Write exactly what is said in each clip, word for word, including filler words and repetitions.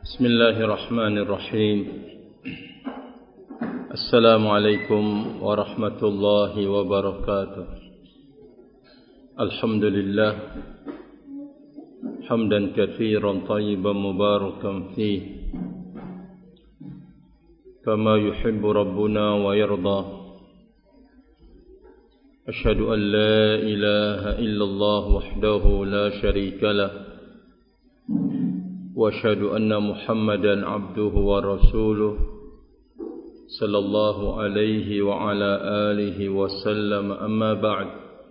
Bismillahirrahmanirrahim. Assalamualaikum warahmatullahi wabarakatuh. Alhamdulillah hamdan katsiran tayyiban mubarakan fihi kama yuhibbu rabbuna wa yarda. Asyhadu an la ilaha illallah wahdahu la syarika lah wa asyhadu anna Muhammadan abduhu wa rasuluh sallallahu alaihi wa ala alihi wa sallam, amma ba'd.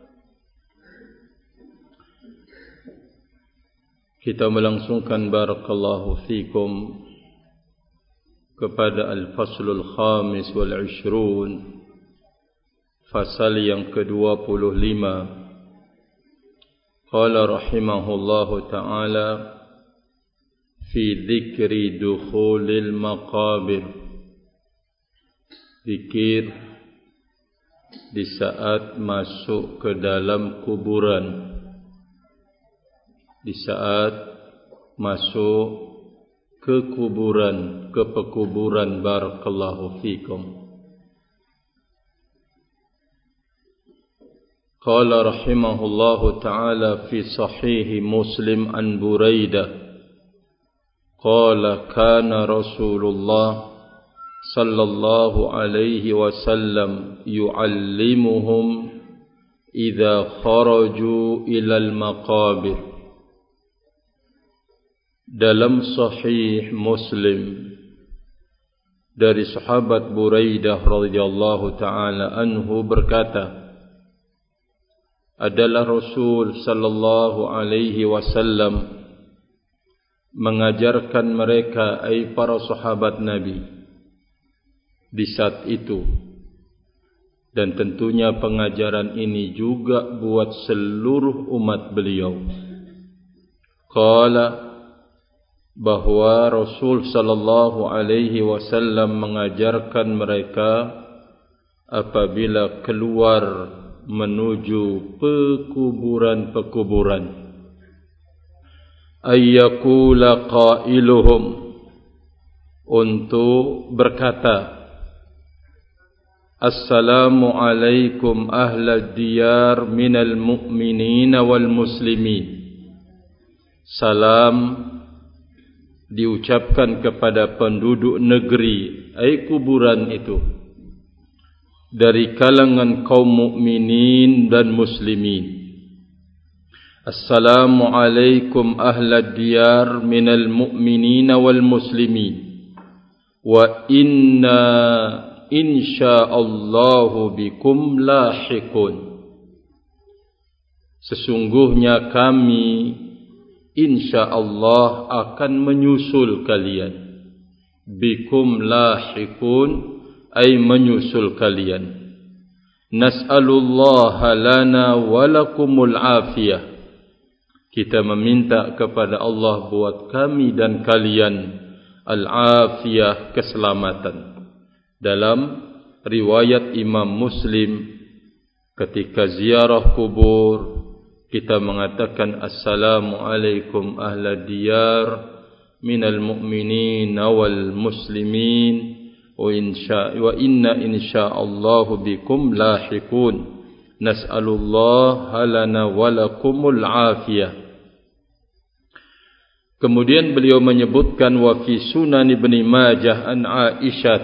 Kita melangsungkan barakallahu fikum kepada al-faslul khamis wal ishrun, fasal yang kedua puluh lima. Qala rahimahullahu ta'ala fi dzikri dukhulil maqabir, zikir di saat masuk ke dalam kuburan, di saat masuk ke kuburan, ke pekuburan. Barakallahu fikum. Qala rahimahullahu ta'ala fi sahih Muslim an Buraidah qala kana Rasulullah sallallahu alaihi wasallam yu'allimuhum idza kharaju ilal maqabir. Dalam sahih Muslim dari sahabat Buraidah radhiyallahu taala anhu berkata, adalah Rasul sallallahu alaihi wasallam mengajarkan mereka, ai para sahabat Nabi, di saat itu. Dan tentunya pengajaran ini juga buat seluruh umat beliau. Qala, bahwa Rasul sallallahu alaihi wasallam mengajarkan mereka apabila keluar menuju pekuburan-pekuburan, ayyakula qailuhum, untuk berkata, assalamu alaikum ahlad diyar minal mu'minina wal muslimin. Salam diucapkan kepada penduduk negeri, ai kuburan itu, dari kalangan kaum mukminin dan muslimin. Assalamu alaikum ahlad diyar minal mu'minina wal muslimin wa inna insya'allahu bikum lahiqun. Sesungguhnya kami insya'allah akan menyusul kalian. Bikum lahiqun, ay menyusul kalian. Nas'alullaha lana walakumul afiyah. Kita meminta kepada Allah buat kami dan kalian al-afiyah, keselamatan. Dalam riwayat Imam Muslim, ketika ziarah kubur, kita mengatakan assalamu alaikum ahlad diyar minal mu'minin wal muslimin wa insya wa inna insya'allahu bikum lahiqun. Nas'alullaha lana walakumul afiyah. Kemudian beliau menyebutkan wa fi Sunan Ibnu Majah an Aisyah,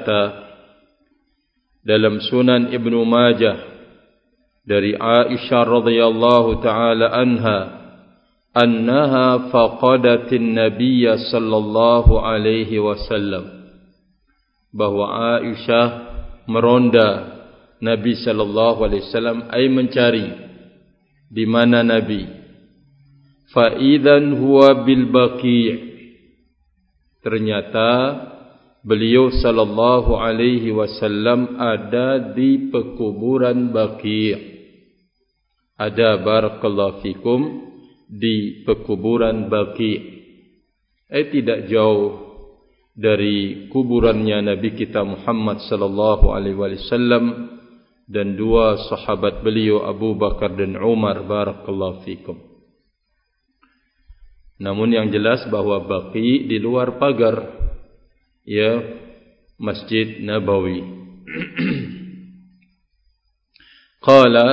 dalam Sunan Ibnu Majah dari Aisyah radhiyallahu taala anha, annaha faqadatin nabiyya sallallahu alaihi wasallam, bahwa Aisyah meronda Nabi sallallahu alaihi wasallam, ai mencari di mana Nabi. Fa idzan huwa bil Baqi', ternyata beliau sallallahu alaihi wasallam ada di pekuburan Baqi'. Ada, barakallahu fikum, di pekuburan Baqi'. Eh tidak jauh dari kuburannya Nabi kita Muhammad sallallahu alaihi wasallam dan dua sahabat beliau Abu Bakar dan Umar, barakallahu fikum. Namun yang jelas bahwa Baqi di luar pagar ya Masjid Nabawi. Qala,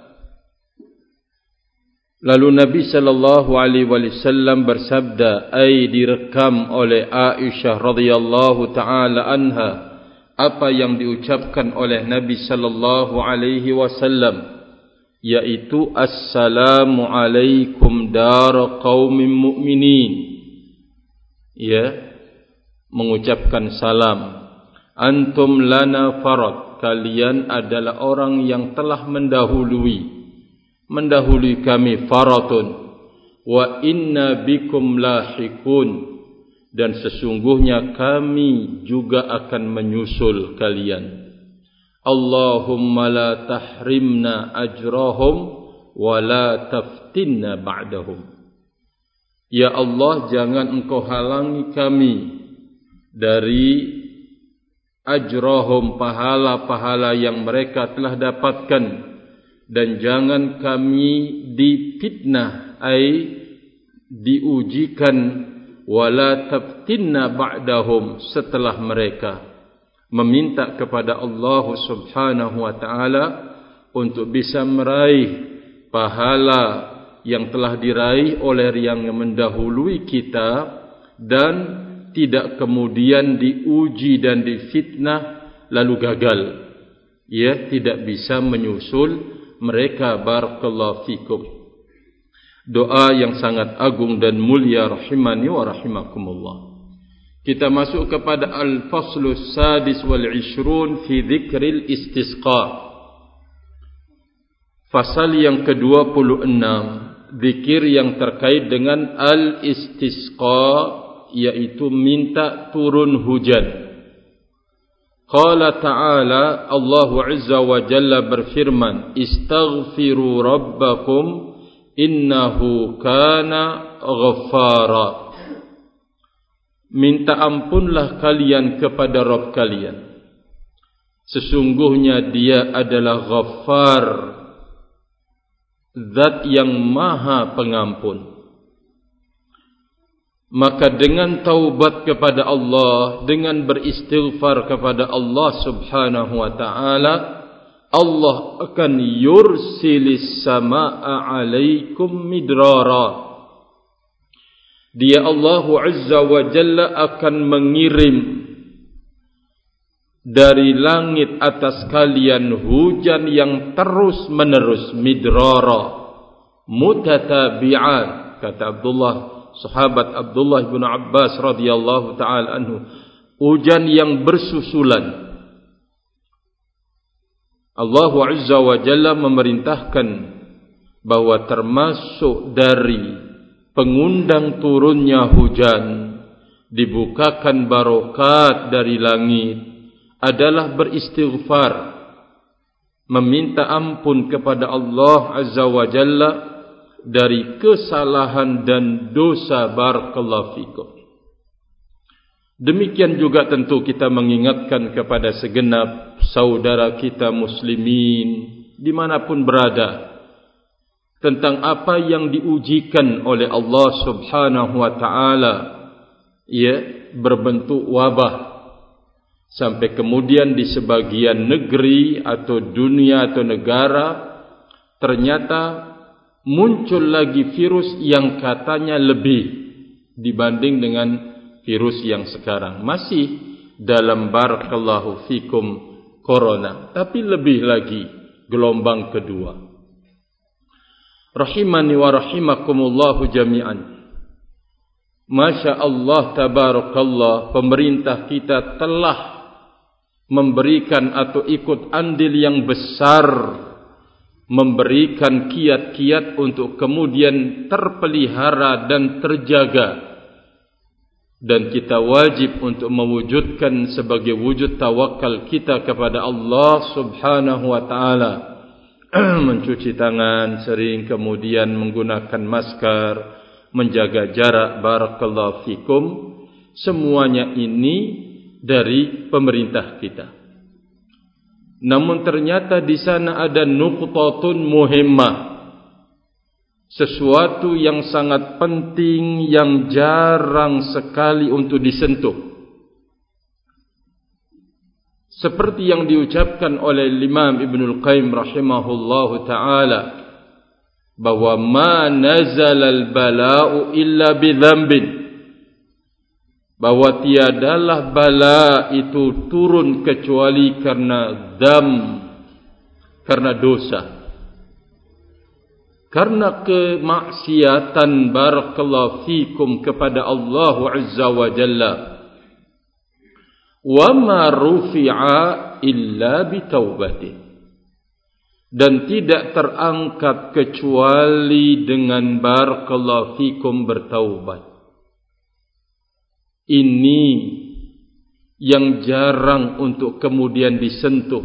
lalu Nabi sallallahu alaihi wasallam bersabda, ai direkam oleh Aisyah radhiyallahu taala anha apa yang diucapkan oleh Nabi sallallahu alaihi wasallam, yaitu assalamu alaikum dar qaumin mu'minin, ya, mengucapkan salam, antum lana farad, kalian adalah orang yang telah mendahului mendahului kami, faratun, wa inna bikum lahikun, dan sesungguhnya kami juga akan menyusul kalian. Allahumma la tahrimna ajrahum wa la taftinna ba'dahum. Ya Allah, jangan engkau halangi kami dari ajrahum, pahala-pahala yang mereka telah dapatkan, dan jangan kami difitnah, ai diujikan, wala taftinna ba'dahum, setelah mereka meminta kepada Allah Subhanahu wa taala untuk bisa meraih pahala yang telah diraih oleh yang mendahului kita, dan tidak kemudian diuji dan difitnah lalu gagal, ya, tidak bisa menyusul mereka. Barakallahu fikum. Doa yang sangat agung dan mulia rahimani wa rahimakumullah. Kita masuk kepada al-faslu sadis wal ishrun fi dzikril istisqa. Fasal yang kedua puluh enam, zikir yang terkait dengan al-istisqa, yaitu minta turun hujan. Qala ta'ala, Allah Azza wa Jalla berfirman, istaghfiru rabbakum innahu kana ghaffara. Minta ampunlah kalian kepada Rabb kalian, sesungguhnya Dia adalah Ghaffar, Zat yang Maha Pengampun. Maka dengan taubat kepada Allah, dengan beristighfar kepada Allah Subhanahu wa taala, Allah akan yursilis samaa'a 'alaikum midrara. Dia Allah Azza wa Jalla akan mengirim dari langit atas kalian hujan yang terus menerus, midrara, mutatabi'an, kata Abdullah, sahabat Abdullah bin Abbas radhiyallahu taala anhu, hujan yang bersusulan. Allah Azza wa Jalla memerintahkan bahwa termasuk dari pengundang turunnya hujan, dibukakan barokat dari langit, adalah beristighfar, meminta ampun kepada Allah Azza wa Jalla dari kesalahan dan dosa. Barakallahu fikum. Demikian juga tentu kita mengingatkan kepada segenap saudara kita muslimin dimanapun berada, tentang apa yang diujikan oleh Allah Subhanahu wa taala, ya, berbentuk wabah, sampai kemudian di sebagian negeri atau dunia atau negara ternyata muncul lagi virus yang katanya lebih dibanding dengan virus yang sekarang, masih dalam barakallahu fikum corona, tapi lebih lagi gelombang kedua. Rahimani wa rahimakumullahu jami'an. Masya Allah tabarakallah, pemerintah kita telah memberikan atau ikut andil yang besar, memberikan kiat-kiat untuk kemudian terpelihara dan terjaga. Dan kita wajib untuk mewujudkan sebagai wujud tawakal kita kepada Allah Subhanahu wa ta'ala, mencuci tangan sering, kemudian menggunakan masker, menjaga jarak. Barakallahu fikum. Semuanya ini dari pemerintah kita. Namun ternyata di sana ada nuqtatun muhimmah, sesuatu yang sangat penting yang jarang sekali untuk disentuh. Seperti yang diucapkan oleh Imam Ibnul Qayyim rahimahullahu ta'ala, bahwa ma nazala al-bala'u illa bidhanbin, bahwa tiadalah bala itu turun kecuali karena dzam, karena dosa, karena kemaksiatan barakallahu fikum kepada Allah Azza wa Jalla. Wa ma rufi'a illa bitaubatih, dan tidak terangkat kecuali dengan barakallahu fikum bertaubat. Ini yang jarang untuk kemudian disentuh,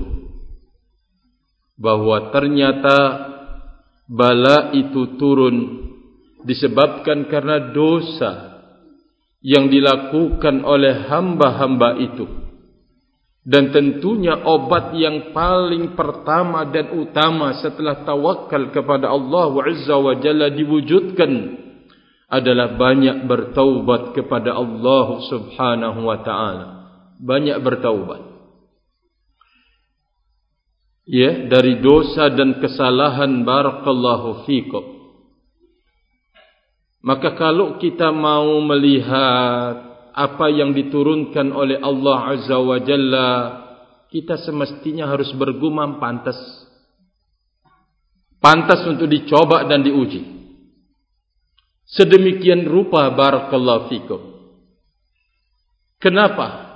bahwa ternyata bala itu turun disebabkan karena dosa yang dilakukan oleh hamba-hamba itu. Dan tentunya obat yang paling pertama dan utama setelah tawakal kepada Allah Azza wa Jalla diwujudkan adalah banyak bertaubat kepada Allah Subhanahu wa ta'ala. Banyak bertaubat, ya, dari dosa dan kesalahan barakallahu fikum. Maka kalau kita mau melihat apa yang diturunkan oleh Allah Azza wa Jalla, kita semestinya harus bergumam pantas. Pantas untuk dicoba dan diuji. Sedemikian rupa barakallahu fikum. Kenapa?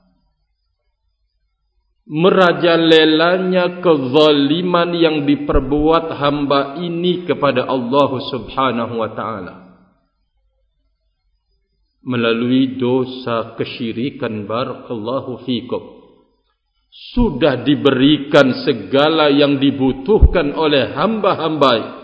Merajalelanya kezaliman yang diperbuat hamba ini kepada Allah Subhanahu wa ta'ala melalui dosa kesyirikan barakallahu fikum. Sudah diberikan segala yang dibutuhkan oleh hamba-hamba,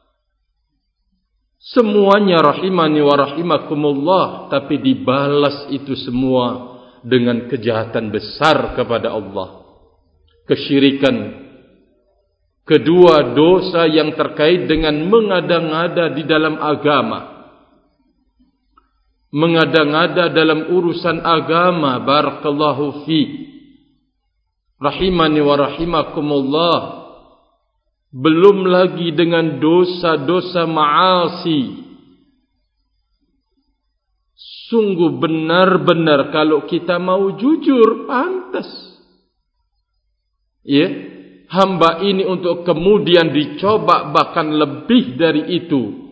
semuanya rahimani wa rahimakumullah, tapi dibalas itu semua dengan kejahatan besar kepada Allah, kesyirikan. Kedua, dosa yang terkait dengan mengada-ngada di dalam agama, mengada-ngada dalam urusan agama barakallahu fi, rahimani wa rahimakumullah. Belum lagi dengan dosa-dosa ma'asi. Sungguh benar-benar kalau kita mau jujur, pantas, ya, hamba ini untuk kemudian dicoba bahkan lebih dari itu.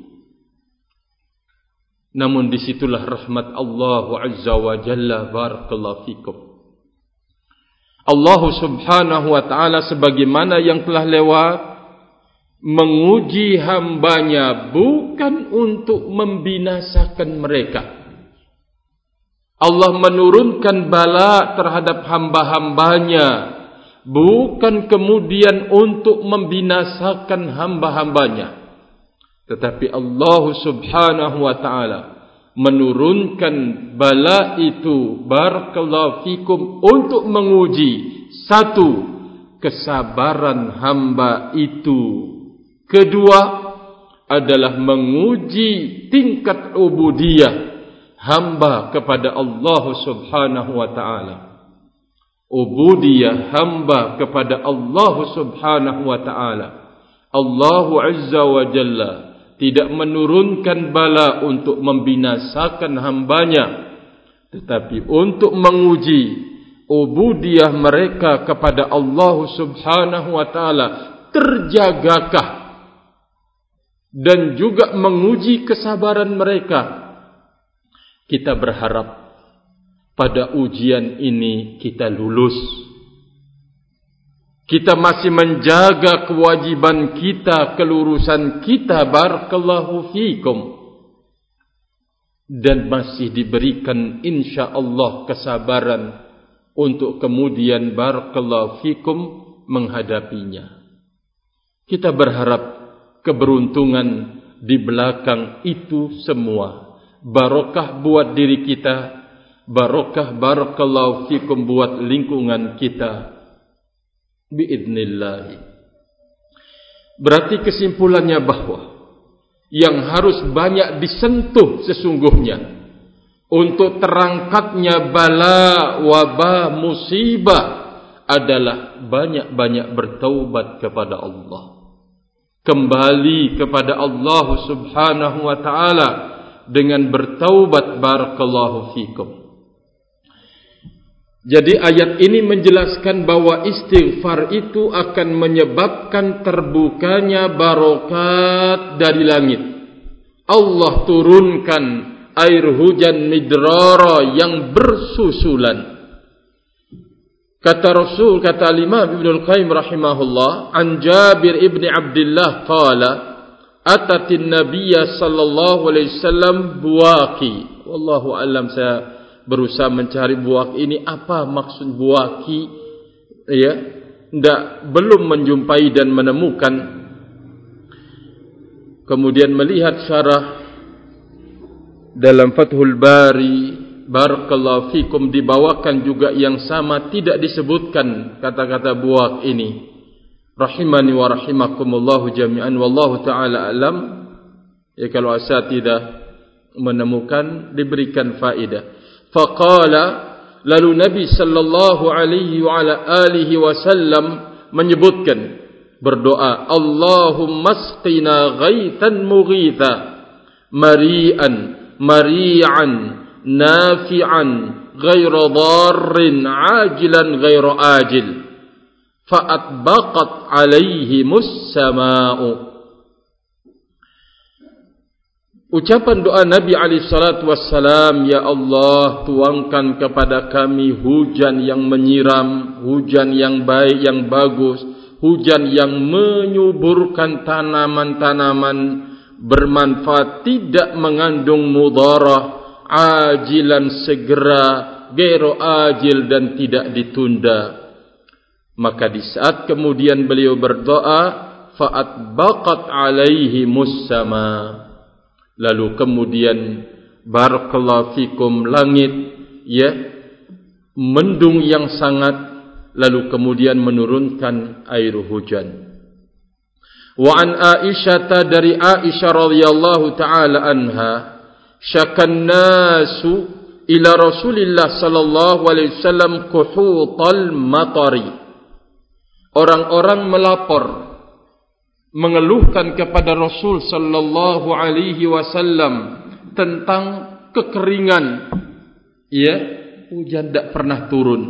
Namun disitulah rahmat Allah Azza wa Jalla barakallahu fikum. Allah Subhanahu wa ta'ala sebagaimana yang telah lewat menguji hambanya bukan untuk membinasakan mereka. Allah menurunkan bala terhadap hamba-hambanya bukan kemudian untuk membinasakan hamba-hambanya, tetapi Allah Subhanahu wa ta'ala menurunkan bala itu barakallahu fikum untuk menguji, satu, kesabaran hamba itu. Kedua adalah menguji tingkat ubudiyah hamba kepada Allah Subhanahu wa ta'ala. Ubudiyah hamba kepada Allah Subhanahu wa ta'ala. Allah Azza wa Jalla tidak menurunkan bala untuk membinasakan hambanya, tetapi untuk menguji ubudiyah mereka kepada Allah Subhanahu wa ta'ala terjagakah, dan juga menguji kesabaran mereka. Kita berharap pada ujian ini kita lulus. Kita masih menjaga kewajiban kita, kelurusan kita barakallahu fikum, dan masih diberikan insyaallah kesabaran untuk kemudian barakallahu fikum menghadapinya. Kita berharap keberuntungan di belakang itu semua. Barokah buat diri kita, barokah barakallahu fikum buat lingkungan kita biidznillah. Berarti kesimpulannya bahwa yang harus banyak disentuh sesungguhnya untuk terangkatnya bala, wabah, musibah adalah banyak-banyak bertaubat kepada Allah, kembali kepada Allah Subhanahu wa taala dengan bertaubat. Barakallahu fikum. Jadi ayat ini menjelaskan bahwa istighfar itu akan menyebabkan terbukanya barokat dari langit. Allah turunkan air hujan midrara yang bersusulan. Kata Rasul, kata Imam Ibnul Qayyim rahimahullah, an Jabir ibn Abdullah qala atatin nabiyya sallallahu alaihi wasallam buwaqi. Wallahu alam, saya berusaha mencari buwaq ini apa maksud buwaqi, ya, tidak belum menjumpai dan menemukan. Kemudian melihat syarah dalam Fathul Bari, barakallahu fikum, dibawakan juga yang sama, tidak disebutkan kata-kata buwaq ini. Rahimani wa rahimakumullahu jami'an, wallahu ta'ala alam. Ya, kalau asatidah menemukan diberikan faedah. Faqala, lalu Nabi sallallahu alaihi wa ala alihi wasallam menyebutkan, berdoa, Allahumma asqina ghaitan mughitha mari'an mari'an nafi'an ghaira dharrin ajilan ghaira ajil fa'atbaqat alaihimus sama'u. Ucapan doa Nabi alaihi salatu wassalam, ya Allah, tuangkan kepada kami hujan yang menyiram, hujan yang baik, yang bagus, hujan yang menyuburkan tanaman-tanaman bermanfaat, tidak mengandung mudarah, ajilan segera, ghairu ajil dan tidak ditunda. Maka di saat kemudian beliau berdoa, fa'atbaqat alaihi mussama, lalu kemudian barakallahu fikum, langit, ya, mendung yang sangat, lalu kemudian menurunkan air hujan. Wa an Aisyah, dari Aisyah radhiyallahu taala anha, syakan nasu ila Rasulillah sallallahu alaihi wasallam kuhutal matari. Orang-orang melapor, mengeluhkan kepada Rasul sallallahu alaihi wasallam tentang kekeringan, ya, hujan tidak pernah turun.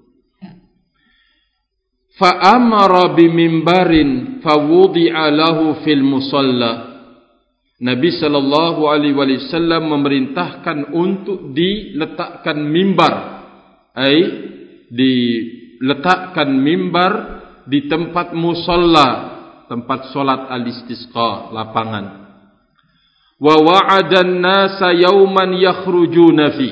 Fa amara bi mimbarin fa wudi'a lahu fil musalla. Nabi sallallahu alaihi wasallam memerintahkan untuk diletakkan mimbar, ai diletakkan mimbar di tempat musalla, tempat solat al-istisqa, lapangan. Wa wa'adan nasa yauman yakhrujuna fi,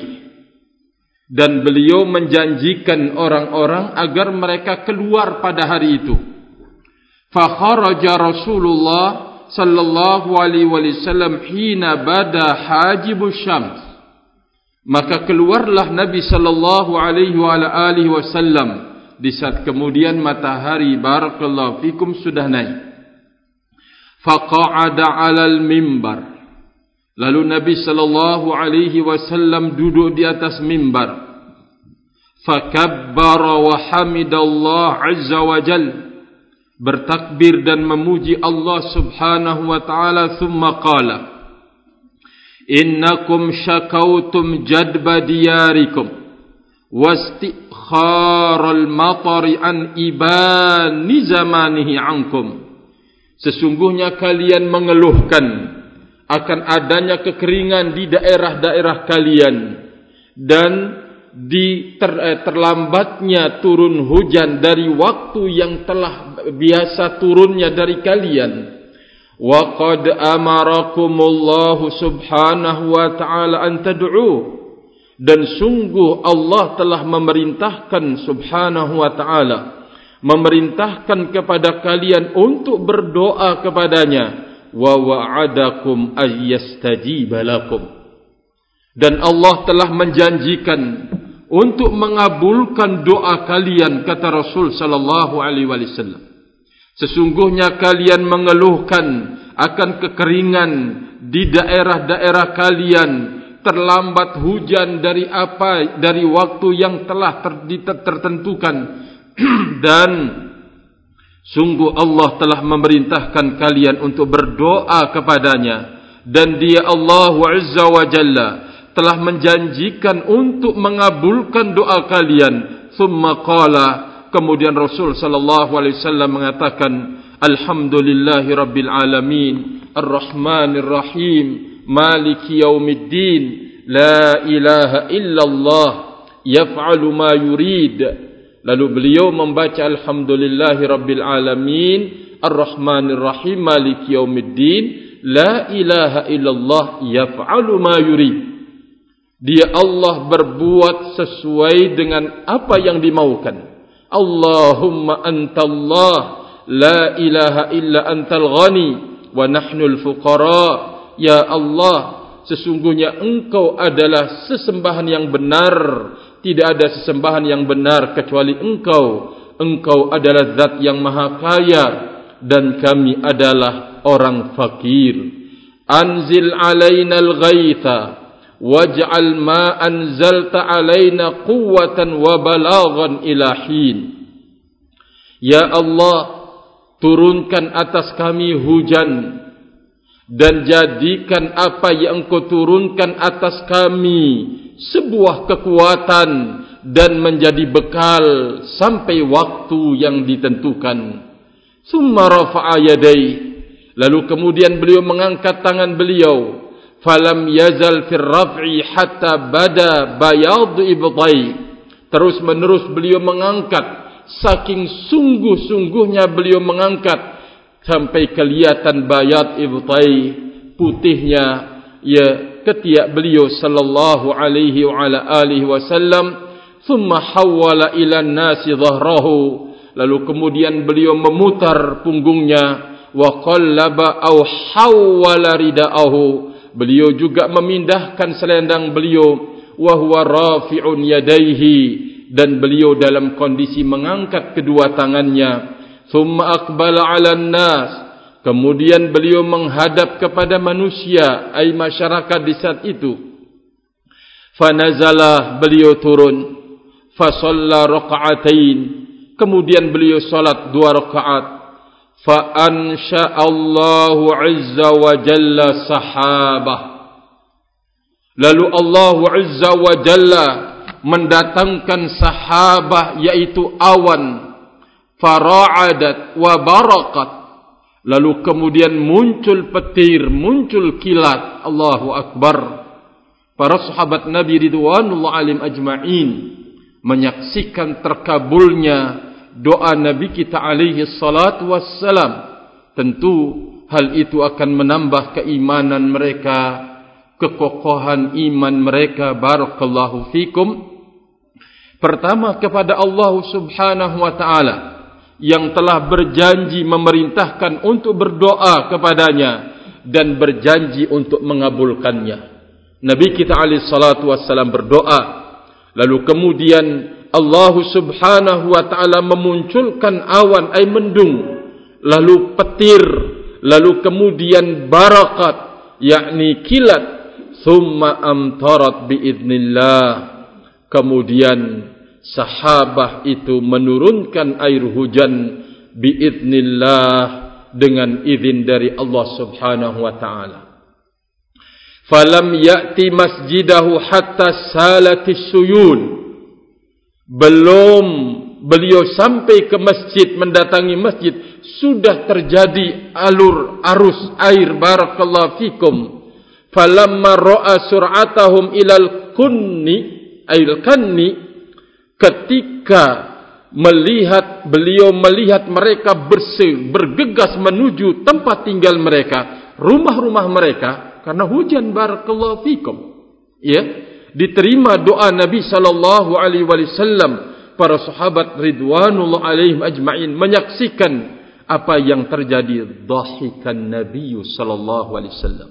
dan beliau menjanjikan orang-orang agar mereka keluar pada hari itu. Fa kharaja Rasulullah sallallahu alaihi wasallam hina bada hajibus syams, maka keluarlah Nabi sallallahu alaihi wasallam di saat kemudian matahari barakallahu fikum sudah naik. Faqa'ada 'alal mimbar, lalu Nabi sallallahu alaihi wasallam duduk di atas mimbar. Fakabbara wa hamidallah azza wa jalla, bertakbir dan memuji Allah subhanahu wa ta'ala. Thumma qala, innakum syakautum jadba diyarikum wastikharal matari an ibani zamanihi ankum. Sesungguhnya kalian mengeluhkan akan adanya kekeringan di daerah-daerah kalian dan di ter, eh, terlambatnya turun hujan dari waktu yang telah biasa turunnya dari kalian. Wa qad amarakumullahu subhanahu wa ta'ala an tad'u, dan sungguh Allah telah memerintahkan subhanahu wa ta'ala, memerintahkan kepada kalian untuk berdoa kepadanya. Wa wa'adakum ayyastajiba lakum, dan Allah telah menjanjikan untuk mengabulkan doa kalian, kata Rasul sallallahu alaihi wasallam. Sesungguhnya kalian mengeluhkan akan kekeringan di daerah-daerah kalian, terlambat hujan dari apa dari waktu yang telah ter, tertentukan dan sungguh Allah telah memerintahkan kalian untuk berdoa kepadanya, dan Dia Allah Azza wa Jalla telah menjanjikan untuk mengabulkan doa kalian. Summa qala, kemudian Rasul sallallahu alaihi wasallam mengatakan, alhamdulillahi rabbil alamin, arrahmanir rahim, maliki yaumiddin, la ilaha illallah, yaf'alu ma yurid. Lalu beliau membaca alhamdulillahi rabbil alamin, arrahmanir rahim, maliki yaumiddin, la ilaha illallah, yaf'alu ma yurid. Dia Allah berbuat sesuai dengan apa yang dimaukan. Allahumma antallah, la ilaha illa antal ghani wa nahnul fuqara. Ya Allah, sesungguhnya Engkau adalah sesembahan yang benar, tidak ada sesembahan yang benar kecuali Engkau. Engkau adalah zat yang maha kaya dan kami adalah orang fakir. Anzil alaina al-ghaitha waj'al ma anzalta alaina quwwatan wa balaghan ila hin. Ya Allah, turunkan atas kami hujan dan jadikan apa yang Engkau turunkan atas kami sebuah kekuatan dan menjadi bekal sampai waktu yang ditentukan. Summa rafa'a yadayhi, lalu kemudian beliau mengangkat tangan beliau. Falam yazal fir raf'i hatta bada bayad ibtai. Terus menerus beliau mengangkat, saking sungguh-sungguhnya beliau mengangkat sampai kelihatan bayad ibtai, putihnya ya ketiak beliau sallallahu alaihi wa ala alihi wasallam. Thumma hawwala ila an-nasi dhahrahu, lalu kemudian beliau memutar punggungnya. Wa qallaba aw hawwala ridaahu, beliau juga memindahkan selendang beliau. Wa huwa rafi'un yadayhi, dan beliau dalam kondisi mengangkat kedua tangannya. Thumma aqbala 'alan nas, kemudian beliau menghadap kepada manusia, ai masyarakat di saat itu. Fanazala, beliau turun. Fa shalla raka'atain, kemudian beliau salat dua rakaat. Fa ansha'allahu 'azza wa jalla sahabah, lalu Allah Azza wa Jalla mendatangkan sahabah, yaitu awan. Fara'adat wa barakat, lalu kemudian muncul petir, muncul kilat. Allahu Akbar. Para sahabat Nabi ridwanullah alaihim ajma'in menyaksikan terkabulnya doa Nabi kita alaihi salatu wassalam. Tentu hal itu akan menambah keimanan mereka, kekokohan iman mereka. Barakallahu fikum. Pertama, kepada Allah subhanahu wa ta'ala yang telah berjanji memerintahkan untuk berdoa kepadanya dan berjanji untuk mengabulkannya. Nabi kita alaihi salatu wassalam berdoa, lalu kemudian Allah subhanahu wa ta'ala memunculkan awan, ay mendung, lalu petir, lalu kemudian barakat, yakni kilat. Thumma amtarat biidznillah, kemudian sahabah itu menurunkan air hujan biidznillah, dengan izin dari Allah subhanahu wa ta'ala. Falam ya'ti masjidahu hatta salatis suyun, belum beliau sampai ke masjid, mendatangi masjid, sudah terjadi alur arus air. Barakallahu fikum. Falamma ra'a sur'atahum ilal kunni ail kanni, ketika melihat beliau melihat mereka bersih, bergegas menuju tempat tinggal mereka, rumah-rumah mereka, karena hujan. Barakallahu fikum. Ya, diterima doa Nabi sallallahu alaihi wasallam. Para sahabat ridwanullah alaihim ajma'in menyaksikan apa yang terjadi. Dhahikan Nabi sallallahu alaihi wasallam.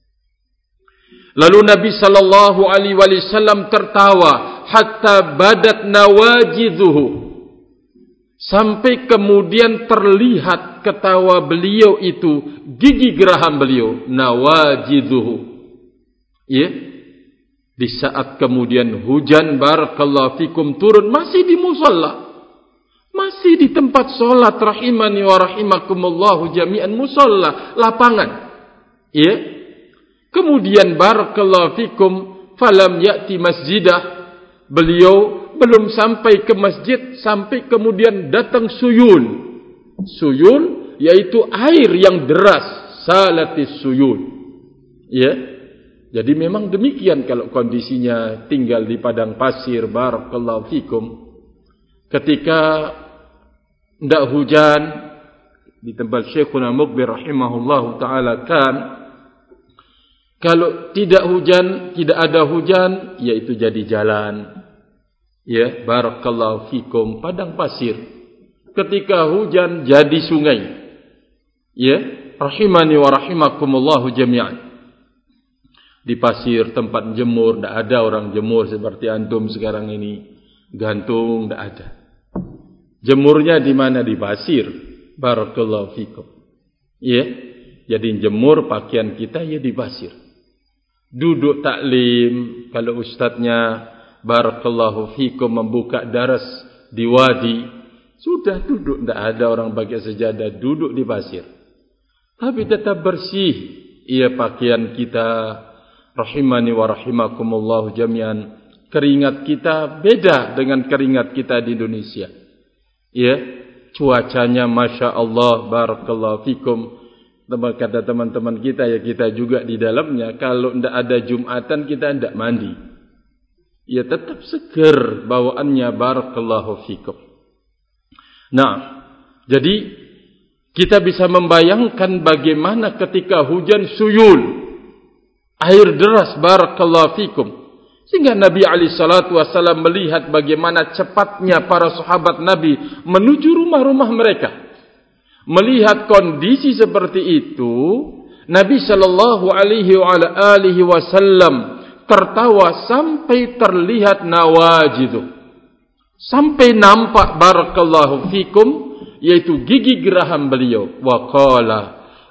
Lalu Nabi sallallahu alaihi wasallam tertawa hatta badat nawajidhuhu, sampai kemudian terlihat ketawa beliau itu, gigi geraham beliau, nawajiduhu. Ya. Di saat kemudian hujan barakallahu fikum turun, masih di musalla, masih di tempat solat, rahimani wa rahimakumullahu jami'an, musalla, lapangan. Ya. Kemudian barakallahu fikum falam ya'ti masjidah, beliau belum sampai ke masjid sampai kemudian datang suyul. Suyul yaitu air yang deras, salatis suyul. Ya. Jadi memang demikian kalau kondisinya tinggal di padang pasir barakallahu fikum. Ketika tidak hujan di tempat Syekhuna Muqbil rahimahullahu taala kan, kalau tidak hujan, tidak ada hujan, yaitu jadi jalan. Ya, barakallahu fikum, padang pasir. Ketika hujan jadi sungai. Ya, rahimani wa rahimakumullahu jami'an. Di pasir tempat jemur, tidak ada orang jemur seperti antum sekarang ini, gantung, tidak ada. Jemurnya di mana? Di pasir. Barakallahu fikum. Ya, jadi jemur pakaian kita ya di pasir. Duduk taklim, kalau ustadznya barakallahu fikum membuka daras di wadi, sudah duduk, tidak ada orang pakai sejadah, duduk di pasir. Tapi tetap bersih ia pakaian kita. Rahimani wa rahimakumullahu jami'an. Keringat kita beda dengan keringat kita di Indonesia. Ya, cuacanya masya Allah barakallahu fikum. Kata teman-teman kita, ya kita juga di dalamnya. Kalau tidak ada Jumatan kita tidak mandi. Ya tetap seger bawaannya barakallahu fikum. Nah, jadi kita bisa membayangkan bagaimana ketika hujan suyul, air deras barakallahu fikum, sehingga Nabi alaihi salatu wasallam melihat bagaimana cepatnya para sahabat Nabi menuju rumah-rumah mereka. Melihat kondisi seperti itu, Nabi sallallahu alaihi wasallam tertawa sampai terlihat nawajidu, sampai nampak barakallahu fikum, yaitu gigi geraham beliau. Wa qala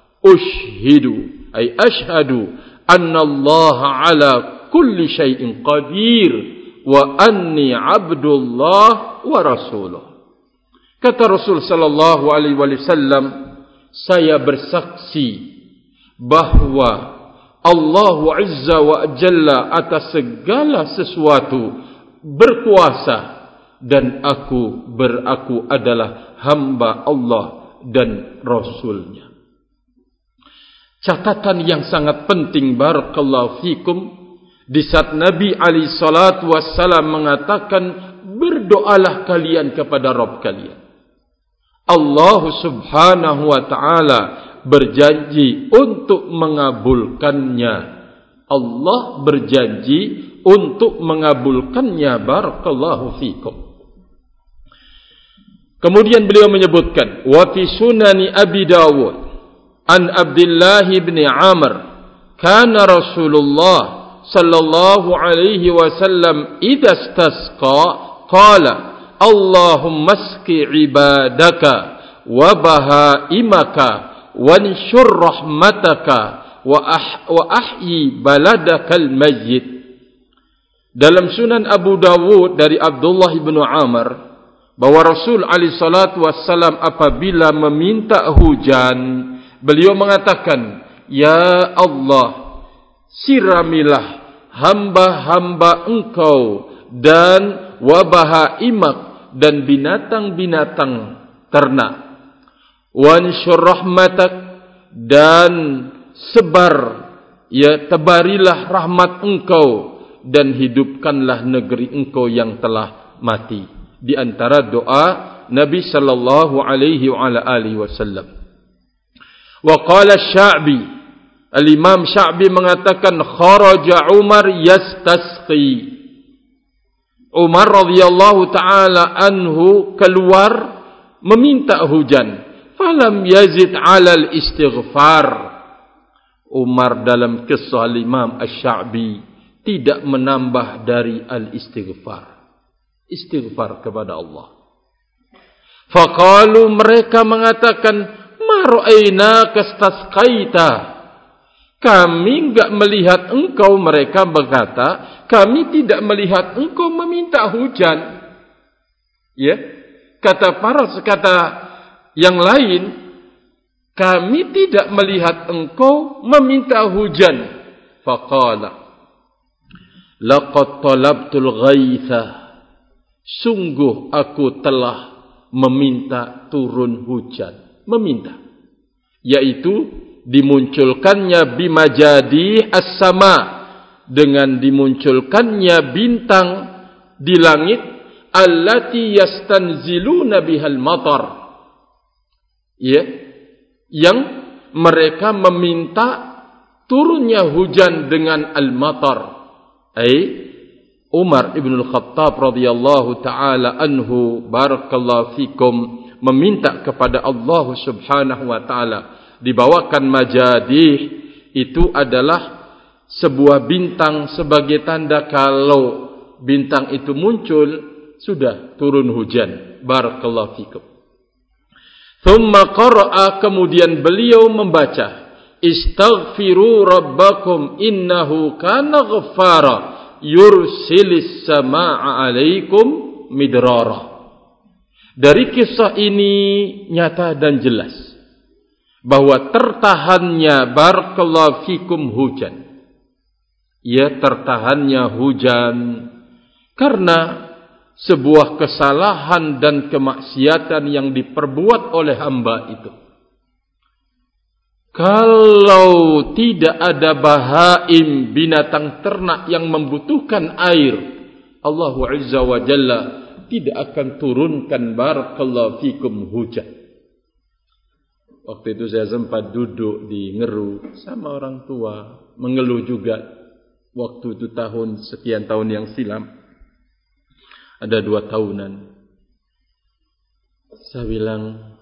ushhidu ay ashhadu anna Allah ala kulli syai'in qadir wa anni abdullah wa rasuluh. Kata Rasul sallallahu alaihi wasallam, saya bersaksi bahwa Allah Azza wa Jalla atas segala sesuatu berkuasa, dan aku beraku adalah hamba Allah dan Rasulnya. Catatan yang sangat penting barakallahu fikum, di saat Nabi alaihi salatu wassalam mengatakan, berdoalah kalian kepada Rabb kalian. Allah subhanahu wa ta'ala berjanji untuk mengabulkannya. Allah berjanji untuk mengabulkannya barakallahu fikum. Kemudian beliau menyebutkan, wa fi sunani Abi Dawud an Abdullah bin Amr, kana Rasulullah sallallahu alaihi wasallam idza istasqa qala Allahumma asqi ibadaka wa bahaimaka wanshur rahmataka wa ah, wa ahyi baladakal mayyit. Dalam Sunan Abu Dawud dari Abdullah bin Amr, bahwa Rasul alaihi salatu wassalam apabila meminta hujan, beliau mengatakan, ya Allah, siramilah hamba-hamba engkau dan wabahaimak, dan binatang-binatang ternak. Wansyur rahmatak, dan sebar, ya tebarilah rahmat engkau, dan hidupkanlah negeri engkau yang telah mati. Di antara doa Nabi sallallahu alaihi wa ala alihi wasallam. Wa qala Sya'bi, Al-Imam Sya'bi mengatakan, kharaja Umar yastasqi. Umar radhiyallahu taala anhu keluar meminta hujan. Falam yazid 'alal istighfar. Umar dalam kisah Imam Asy-Sya'bi tidak menambah dari al-istighfar. Istighfar kepada Allah. Faqalu, mereka mengatakan, ma ra'ainaka istasqaita. Kami enggak melihat engkau, mereka berkata, kami tidak melihat engkau meminta hujan. Ya, kata para kata yang lain, kami tidak melihat engkau meminta hujan. Faqala, laqad talabtul ghaitha. Sungguh aku telah meminta turun hujan. Meminta. Yaitu dimunculkannya bimajadi as-sama. Dengan dimunculkannya bintang di langit. Allati yastanziluna bihal matar. Ya. Yang mereka meminta turunnya hujan dengan al-matar. Ay Umar ibn al-Khattab radhiyallahu ta'ala anhu, barakallahu fikum, meminta kepada Allah subhanahu wa ta'ala. Dibawakan majadih, itu adalah sebuah bintang sebagai tanda kalau bintang itu muncul, sudah turun hujan. Barakallahu fikum. Thumma qara'a, kemudian beliau membaca, Istaghfiru rabbakum innahu kana ghaffara yursilis samaa'a alaikum midrara. Dari kisah ini nyata dan jelas bahwa tertahannya barakallahu fikum hujan. Ya, tertahannya hujan karena sebuah kesalahan dan kemaksiatan yang diperbuat oleh hamba itu. Kalau tidak ada bahaim, binatang ternak yang membutuhkan air, Allah Azza wa Jalla tidak akan turunkan barakallahu fikum hujan. Waktu itu saya sempat duduk di Ngeru sama orang tua, mengeluh juga. Waktu itu tahun sekian tahun yang silam, ada dua tahunan. Saya bilang,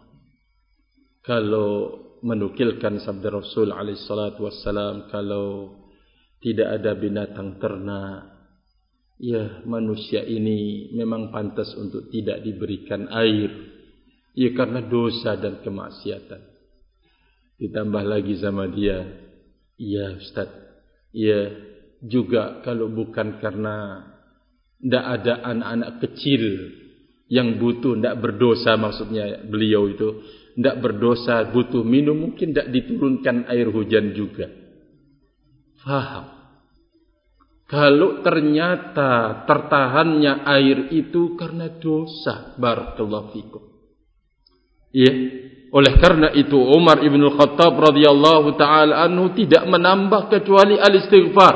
kalau menukilkan sabda Rasul alaihi salatu wassalam, kalau tidak ada binatang ternak, ya manusia ini memang pantas untuk tidak diberikan air. Ya karena dosa dan kemaksiatan. Ditambah lagi sama dia, ya Ustaz, ya juga kalau bukan karena tidak ada anak-anak kecil yang butuh, tidak berdosa, maksudnya beliau itu tidak berdosa, butuh minum, mungkin tidak diturunkan air hujan juga. Faham? Kalau ternyata tertahannya air itu karena dosa, barakallahu fikum. Ya, oleh karena itu Umar ibn al-Khattab radhiyallahu taala anhu tidak menambah kecuali al-istighfar.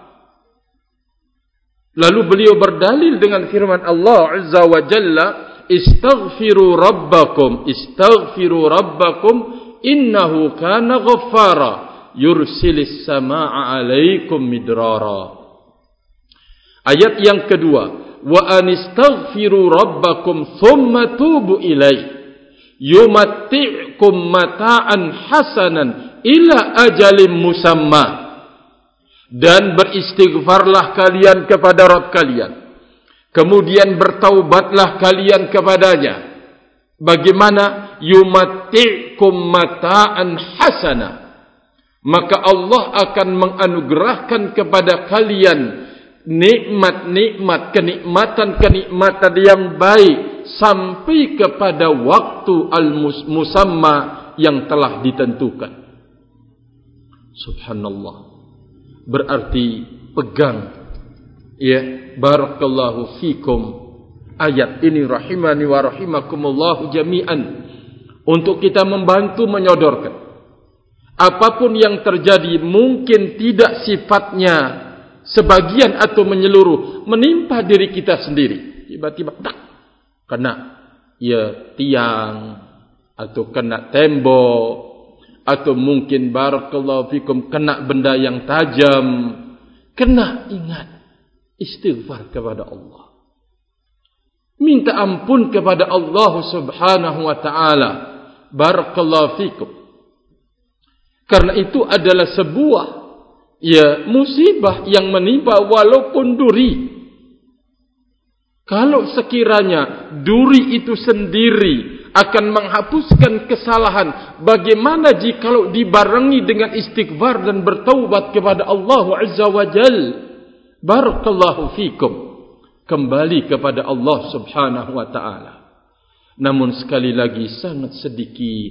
Lalu beliau berdalil dengan firman Allah Azza wa Jalla, Istaghfiru rabbakum, istaghfiru rabbakum, innahu kana ghaffara, yursilis samaa'a alaikum midrara. Ayat yang kedua, wa anistaghfiru rabbakum thumma tubu ilaih, yumatti'kum mata'an hasanan ila ajalim musamma. Dan beristighfarlah kalian kepada Rabb kalian, kemudian bertaubatlah kalian kepadanya. Bagaimana? Yumatti'kum mata'an hasana. Maka Allah akan menganugerahkan kepada kalian nikmat-nikmat, kenikmatan-kenikmatan yang baik sampai kepada waktu al-musamma yang telah ditentukan. Subhanallah. Berarti pegang, ya, barakallahu fikum, ayat ini rahimani wa rahimakumullahu jami'an, untuk kita membantu menyodorkan apapun yang terjadi, mungkin tidak sifatnya sebagian atau menyeluruh, menimpa diri kita sendiri. Tiba-tiba tak kena ya tiang, atau kena tembok, atau mungkin barakallahu fikum kena benda yang tajam. Kena, ingat, istighfar kepada Allah, minta ampun kepada Allah subhanahu wa ta'ala. Barakallahu fikum. Karena itu adalah sebuah ya musibah yang menimpa walaupun duri. Kalau sekiranya duri itu sendiri akan menghapuskan kesalahan. Bagaimana jikalau dibarengi dengan istighfar dan bertaubat kepada Allah Azza wa Jal? Barakallahu fikum. Kembali kepada Allah Subhanahu wa ta'ala. Namun sekali lagi sangat sedikit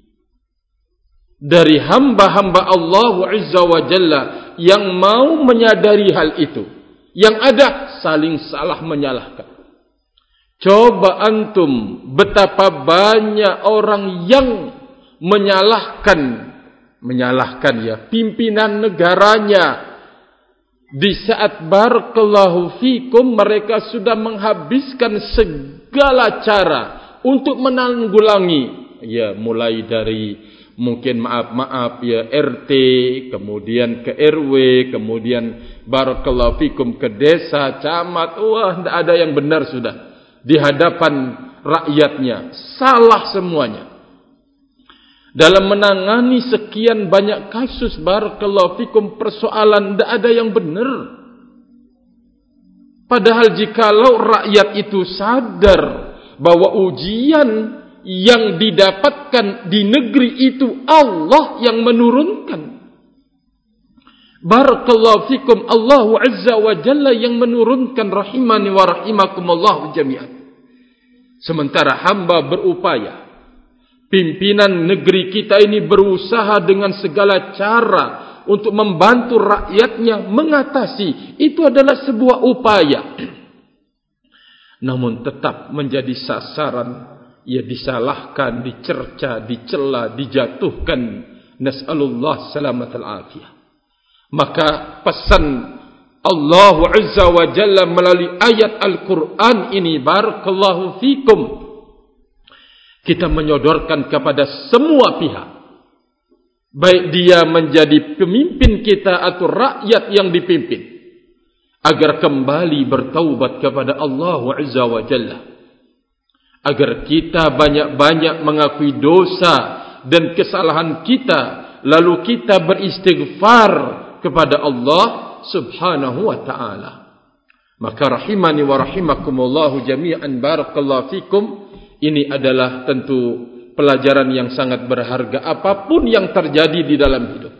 dari hamba-hamba Allah Azza wa Jalla yang mau menyadari hal itu. Yang ada saling salah menyalahkan. Coba antum betapa banyak orang yang menyalahkan menyalahkan ya pimpinan negaranya di saat barakallahu fikum mereka sudah menghabiskan segala cara untuk menanggulangi, ya mulai dari mungkin maaf-maaf ya R T, kemudian ke R W, kemudian barakallahu fikum ke desa, camat, wah tidak ada yang benar sudah di hadapan rakyatnya, salah semuanya. Dalam menangani sekian banyak kasus barakallahu fikum persoalan tidak ada yang benar. Padahal jikalau rakyat itu sadar bahwa ujian yang didapatkan di negeri itu Allah yang menurunkan. Barakallahu fikum, Allah Azza wa Jalla yang menurunkan, rahimani wa rahimakumullah jami'an. Sementara hamba berupaya, pimpinan negeri kita ini berusaha dengan segala cara untuk membantu rakyatnya mengatasi, itu adalah sebuah upaya. Namun tetap menjadi sasaran, ia disalahkan, dicerca, dicela, dijatuhkan. Nas'alullah salamatal afiyah. Maka pesan Allah Azza wa Jalla melalui ayat Al-Quran ini, barakallahu fikum, kita menyodorkan kepada semua pihak, baik dia menjadi pemimpin kita atau rakyat yang dipimpin, agar kembali bertaubat kepada Allah Azza wa Jalla, agar kita banyak-banyak mengakui dosa dan kesalahan kita, lalu kita beristighfar kepada Allah Subhanahu wa ta'ala. Maka rahimani wa rahimakumullahu jami'an, barakallahu fikum, ini adalah tentu pelajaran yang sangat berharga. Apapun yang terjadi di dalam hidup,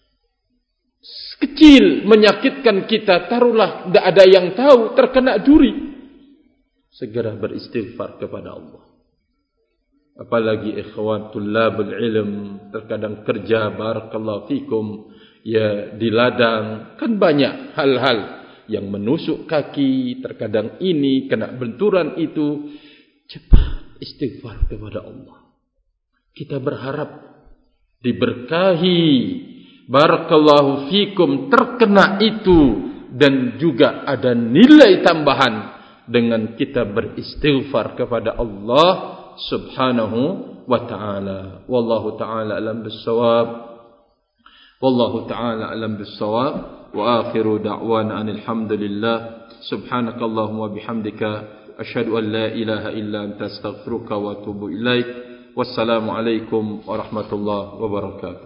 kecil menyakitkan kita, taruhlah tidak ada yang tahu, terkena juri, segera beristighfar kepada Allah. Apalagi ikhwan tullabul ilm, terkadang kerja barakallahu fikum ya di ladang, kan banyak hal-hal yang menusuk kaki, terkadang ini kena benturan itu, cepat istighfar kepada Allah. Kita berharap diberkahi, barakallahu fikum, terkena itu, dan juga ada nilai tambahan dengan kita beristighfar kepada Allah Subhanahu wa ta'ala. Wallahu ta'ala alam bis-shawab. Wallahu ta'ala alam bis-shawab. Wa akhiru da'wana alhamdulillah. Subhanakallahumma bihamdika asyhadu an la ilaha illa anta astaghfiruka wa atubu ilaik. Wassalamu alaikum warahmatullahi wabarakatuh.